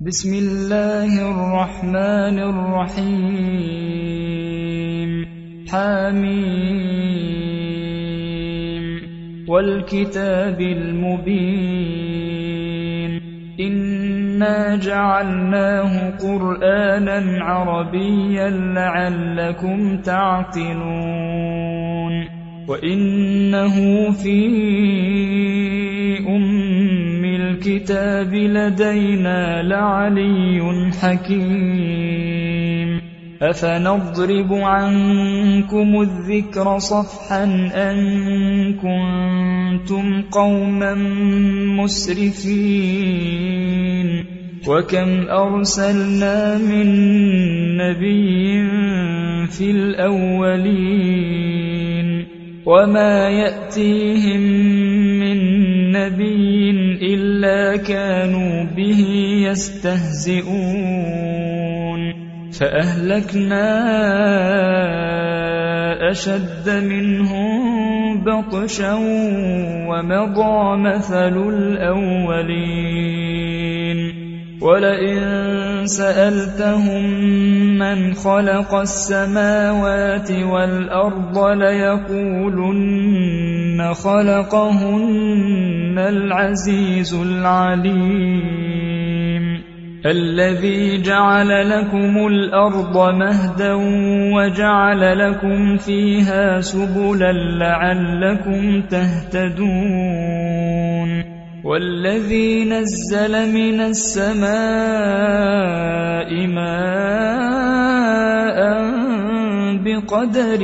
بسم الله الرحمن الرحيم حميم والكتاب المبين إنا جعلناه قرآنا عربيا لعلكم تعقلون وإنه في الكتاب لدينا لعلي حكيم أفنضرب عنكم الذكر صفحا أن كنتم قوما مسرفين وكم أرسلنا من نبي في الأولين وما يأتيهم من نبي إلا كانوا به يستهزئون فأهلكنا أشد منهم بطشا ومضى مثل الأولين ولئن سألتهم من خلق السماوات والأرض ليقولن خلقهن العزيز العليم الذي جعل لكم الأرض مهدا وجعل لكم فيها سبلا لعلكم تهتدون والذي نزل من السماء ماء بقدر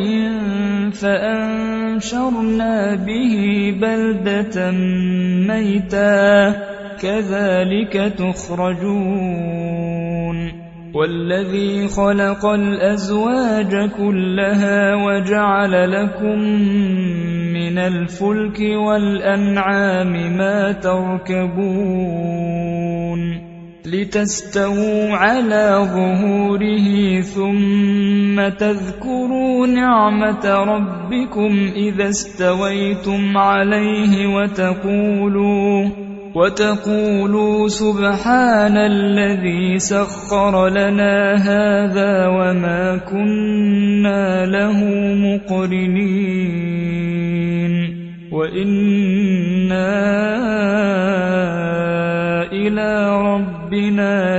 فأنشرنا به بلدة ميتا كذلك تخرجون والذي خلق الأزواج كلها وجعل لكم من الفلك والأنعام ما تركبون لتستووا على ظهوره ثم تذكروا نعمة ربكم إذا استويتم عليه وتقولوا سبحان الذي سخر لنا هذا وما كنا له مقرنين وإنا إلى ربنا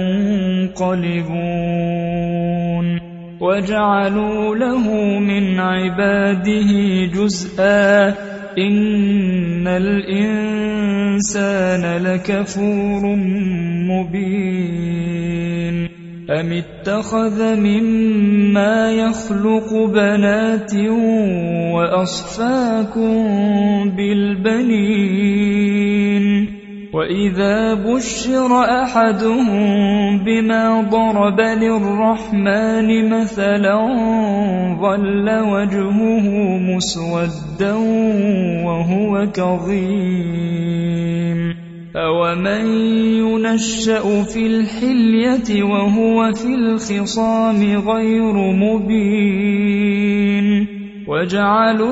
لمنقلبون وجعلوا له من عباده جزءا إن الإنسان لكفور مبين أم اتخذ مما يخلق بنات وأصفاكم بالبنين وإذا بشر أحدهم بما ضرب للرحمن مثلا ظل وجهه مسودا وهو كظيم أومن ينشأ في الحلية وهو في الخصام غير مبين وجعلوا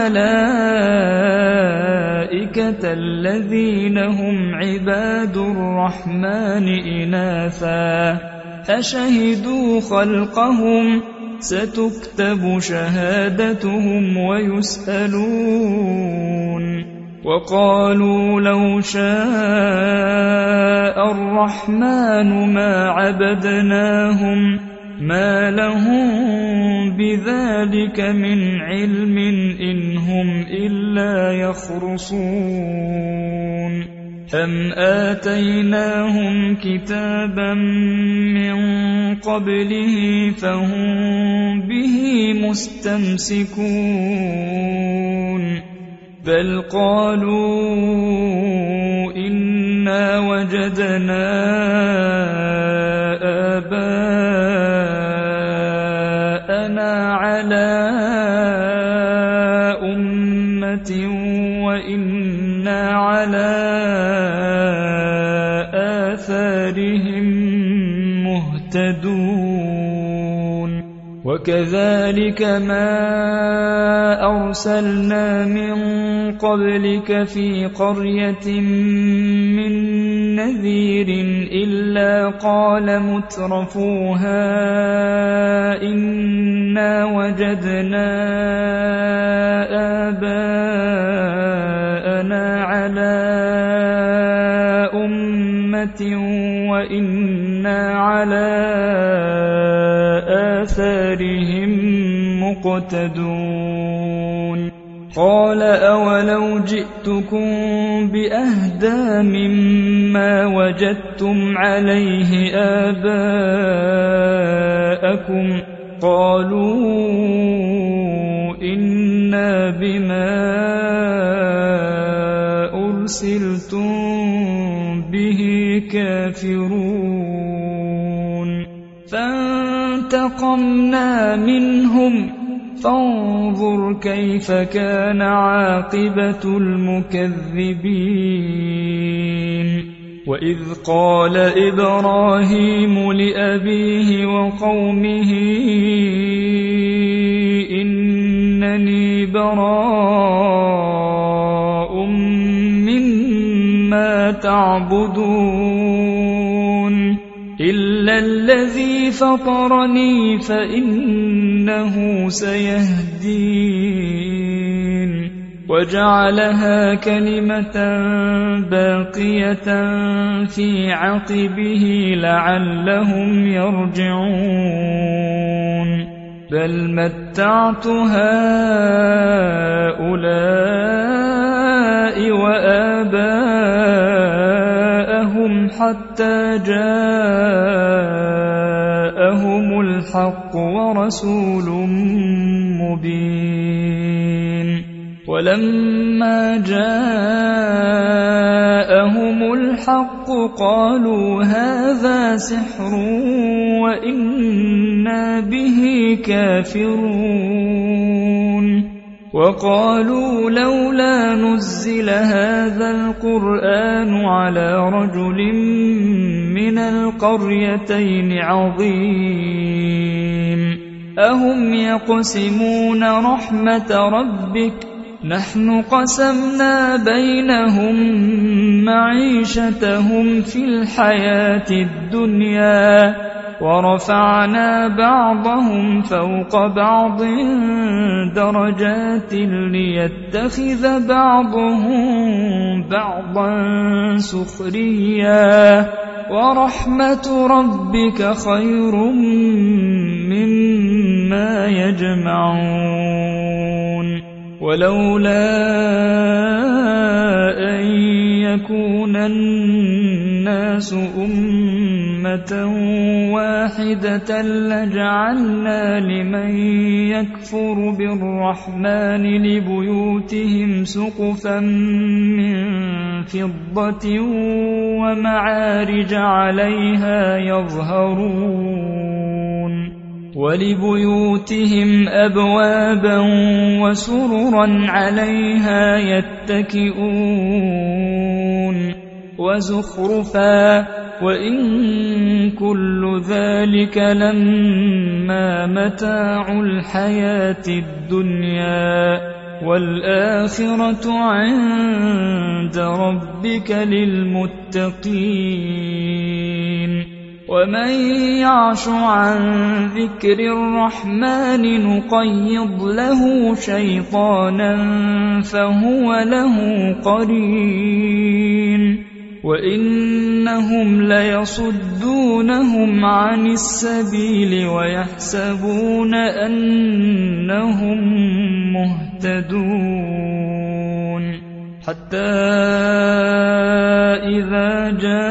الملائكة الذين هم عباد الرحمن إناثا أشهدوا خلقهم ستكتب شهادتهم ويسألون وقالوا لو شاء الرحمن ما عبدناهم ما لهم بذلك من علم إن هم إلا يخرصون أم آتيناهم كتابا من قبله فهم به مستمسكون بل قالوا إنا وجدنا آباءنا على أمة وإنا على آثارهم مهتدون وكذلك ما أرسلنا من قبلك في قرية من نذير إلا قال مترفوها إنا وجدنا آباءنا على أمة وإنا على آثارهم مقتدون قال أولو جئتكم بأهدى مما وجدتم عليه آباءكم قالوا إنا بما أرسلتم به كافرون فانتقمنا منهم فانظر كيف كان عاقبة المكذبين وإذ قال إبراهيم لأبيه وقومه إنني براء مما تعبدون إلا الذي فطرني فإنه سيهدين وجعلها كلمة باقية في عقبه لعلهم يرجعون بل متعت هؤلاء وآباءهم حتى جاءهم الحق ورسول مبين ولما جاءهم الحق قالوا هذا سحر وإنا به كافرون وقالوا لولا نزل هذا القرآن على رجل من القريتين عظيم أهم يقسمون رحمة ربك نحن قسمنا بينهم معيشتهم في الحياة الدنيا ورفعنا بعضهم فوق بعض درجات ليتخذ بعضهم بعضا سخريا ورحمة ربك خير مما يجمعون ولولا أن يكون الناس أمة واحدة لجعلنا لمن يكفر بالرحمن لبيوتهم سقفا من فضة ومعارج عليها يظهرون ولبيوتهم أبوابا وسررا عليها يتكئون وزخرفا وإن كل ذلك لما متاع الحياة الدنيا والآخرة عند ربك للمتقين ومن يعش عن ذكر الرحمن نقيض له شيطانا فهو له قرين وإنهم ليصدونهم عن السبيل ويحسبون أنهم مهتدون حتى إذا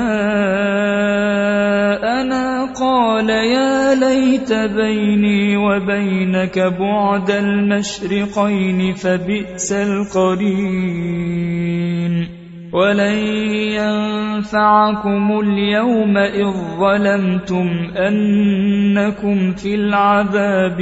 جاءنا قال يا ليت بيني وبينك بعد المشرقين فبئس القرين ولن ينفعكم اليوم إذ ظلمتم أنكم في العذاب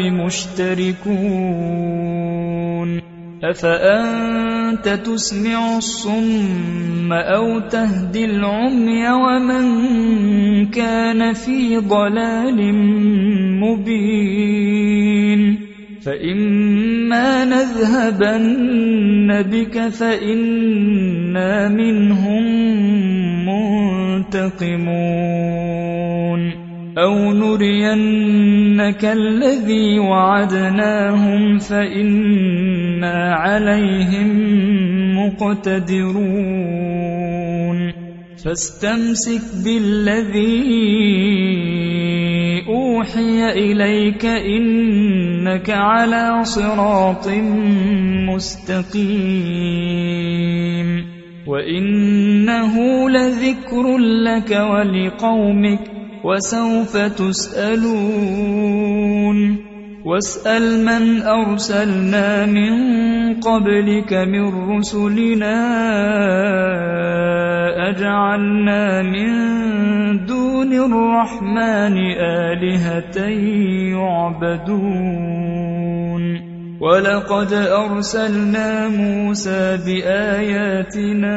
مشتركون أفأنت تسمع الصم أو تهدي العمي ومن كان في ضلال مبين فإما نذهبن بك فإنا منهم منتقمون أو نرينك الذي وعدناهم فإنا عليهم مقتدرون فاستمسك بالذي أوحي إليك إنك على صراط مستقيم وإنه لذكر لك ولقومك وسوف تسألون واسأل من أرسلنا من قبلك من رسلنا أجعلنا من دون الرحمن آلهة يعبدون ولقد أرسلنا موسى بآياتنا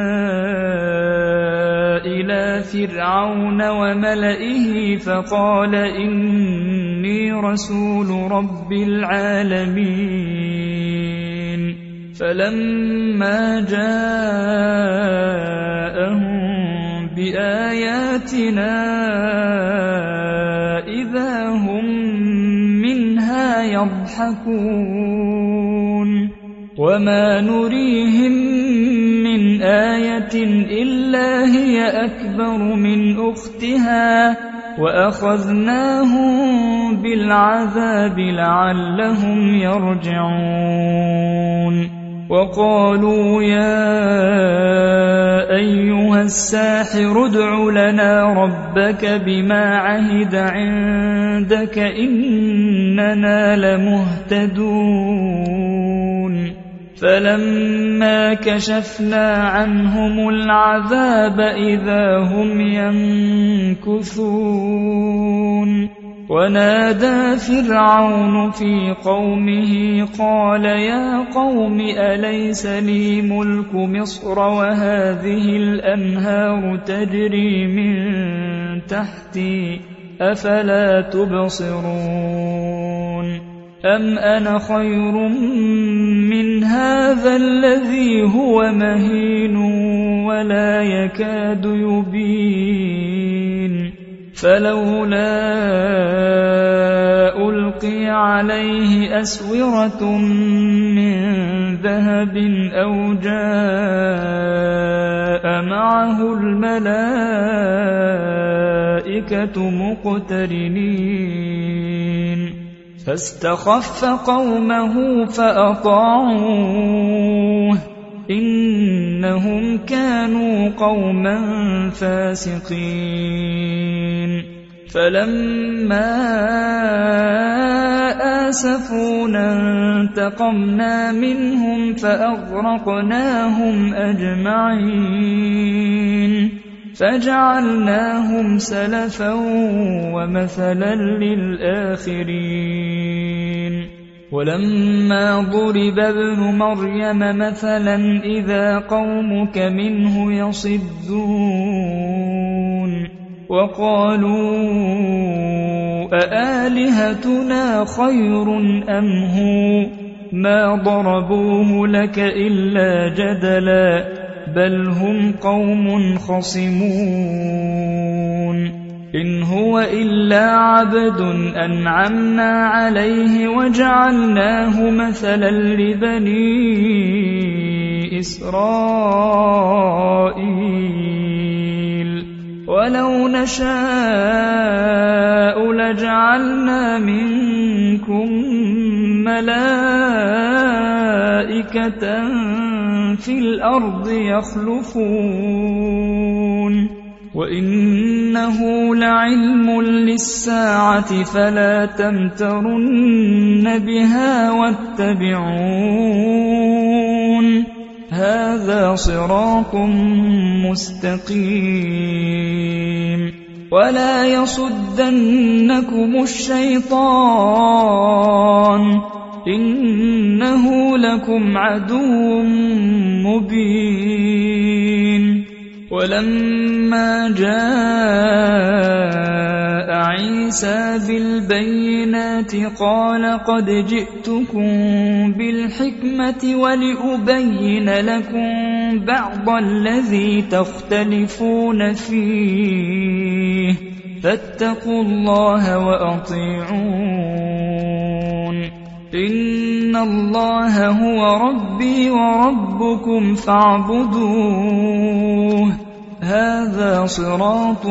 إلى فرعون وملئه فقال إني رسول رب العالمين فلما جاءهم بآياتنا إذا هم منها يضحكون وما نريهم من آية إلا هي أكبر من أختها وأخذناهم بالعذاب لعلهم يرجعون وقالوا يا أيها الساحر ادع لنا ربك بما عهد عندك إننا لمهتدون فلما كشفنا عنهم العذاب إذا هم ينكثون ونادى فرعون في قومه قال يا قوم أليس لي ملك مصر وهذه الأنهار تجري من تحتي أفلا تبصرون أم أنا خير من هذا الذي هو مهين ولا يكاد يبين فلولا ألقي عليه أسورة من ذهب أو جاء معه الملائكة مقترنين فاستخف قومه فأطاعوه إنهم كانوا قوما فاسقين فلما آسفونا انتقمنا منهم فأغرقناهم أجمعين فجعلناهم سلفا ومثلا للآخرين ولما ضرب ابن مريم مثلا إذا قومك منه يصدون وقالوا أآلهتنا خير أم هو ما ضربوه لك إلا جدلا بل هم قوم خصمون إن هو إلا عبد أنعمنا عليه وجعلناه مثلا لبني إسرائيل ولو نشاء لجعلنا منكم ملائكة في الأرض يخلفون وإنه لعلم للساعة فلا تمترن بها واتبعون هذا صراط مستقيم ولا يصدنكم الشيطان إنه لكم عدو مبين ولما جاء عيسى بالبينات قال قد جئتكم بالحكمة ولأبين لكم بعض الذي تختلفون فيه فاتقوا الله وأطيعون إن الله هو ربي وربكم فاعبدوه هذا صراط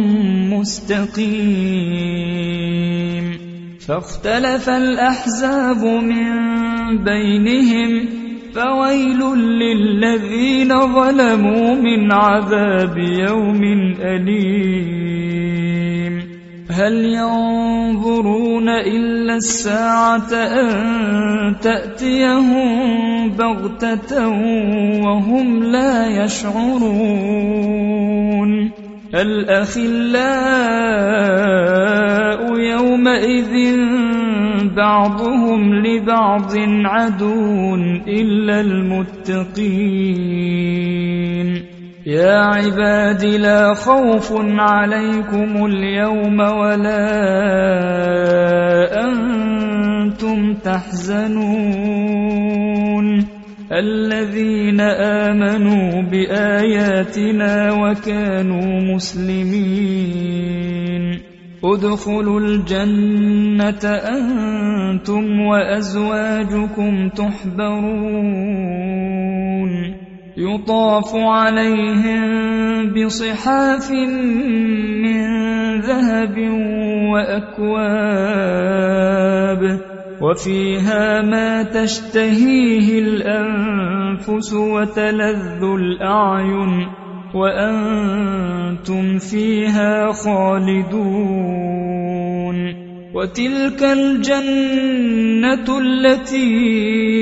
مستقيم فاختلف الأحزاب من بينهم فويل للذين ظلموا من عذاب يوم أليم هل ينظرون إلا الساعة أن تأتيهم بغتة وهم لا يشعرون الأخلاء يومئذ بعضهم لبعض عدو إلا المتقين يا عباد لا خوف عليكم اليوم ولا أنتم تحزنون الذين آمنوا بآياتنا وكانوا مسلمين ادخلوا الجنة أنتم وأزواجكم تحبرون يطاف عليهم بصحاف من ذهب وأكواب وفيها ما تشتهيه الأنفس وتلذ الأعين وأنتم فيها خالدون وتلك الجنة التي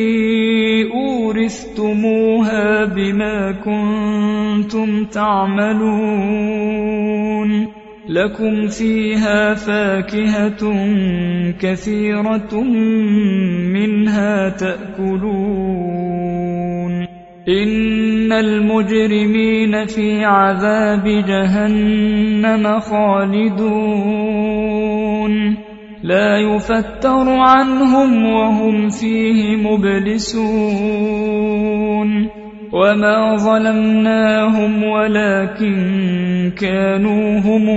أورثتموها بما كنتم تعملون لكم فيها فاكهة كثيرة منها تأكلون إن المجرمين في عذاب جهنم خالدون لا يفتر عنهم وهم فيه مبلسون وما ظلمناهم ولكن كانوا هم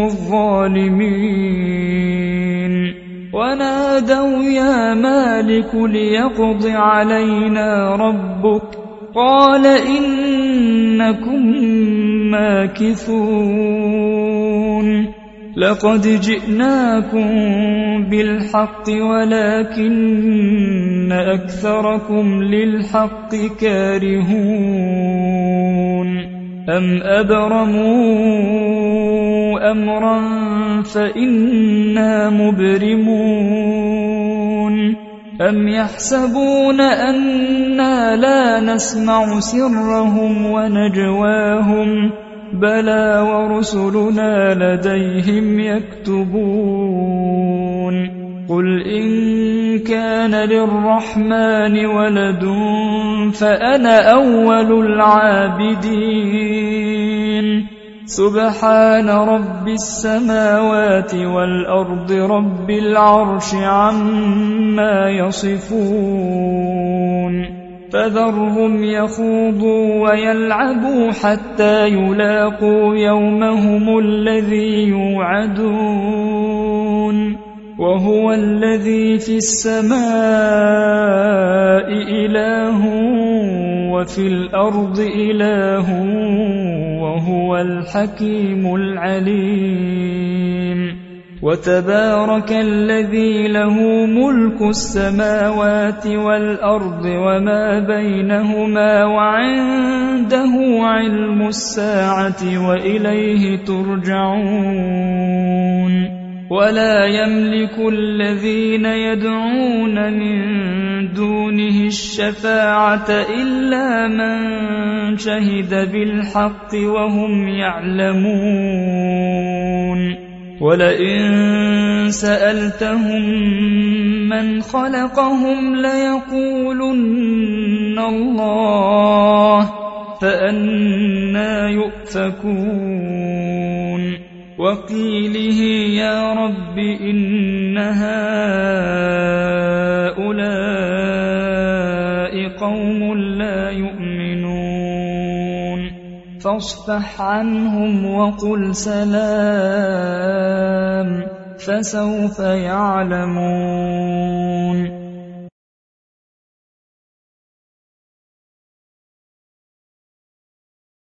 الظالمين ونادوا يا مالك ليقض علينا ربك قال إنكم ماكثون لقد جئناكم بالحق ولكن أكثركم للحق كارهون أم أبرموا أمرا فإنا مبرمون أم يحسبون أنا لا نسمع سرهم ونجواهم بلى ورسلنا لديهم يكتبون قل إن كان للرحمن ولد فأنا أول العابدين سبحان رب السماوات والأرض رب العرش عما يصفون فذرهم يخوضوا ويلعبوا حتى يلاقوا يومهم الذي يوعدون وهو الذي في السماء إله وفي الأرض إله وهو الحكيم العليم وتبارك الذي له ملك السماوات والأرض وما بينهما وعنده علم الساعة وإليه ترجعون ولا يملك الذين يدعون من دونه الشفاعة إلا من شهد بالحق وهم يعلمون ولئن سألتهم من خلقهم ليقولن الله فأنى يؤفكون وقيله يا رب إن هؤلاء قوم لا يؤمنون فاصفح عنهم وقل سلام فسوف يعلمون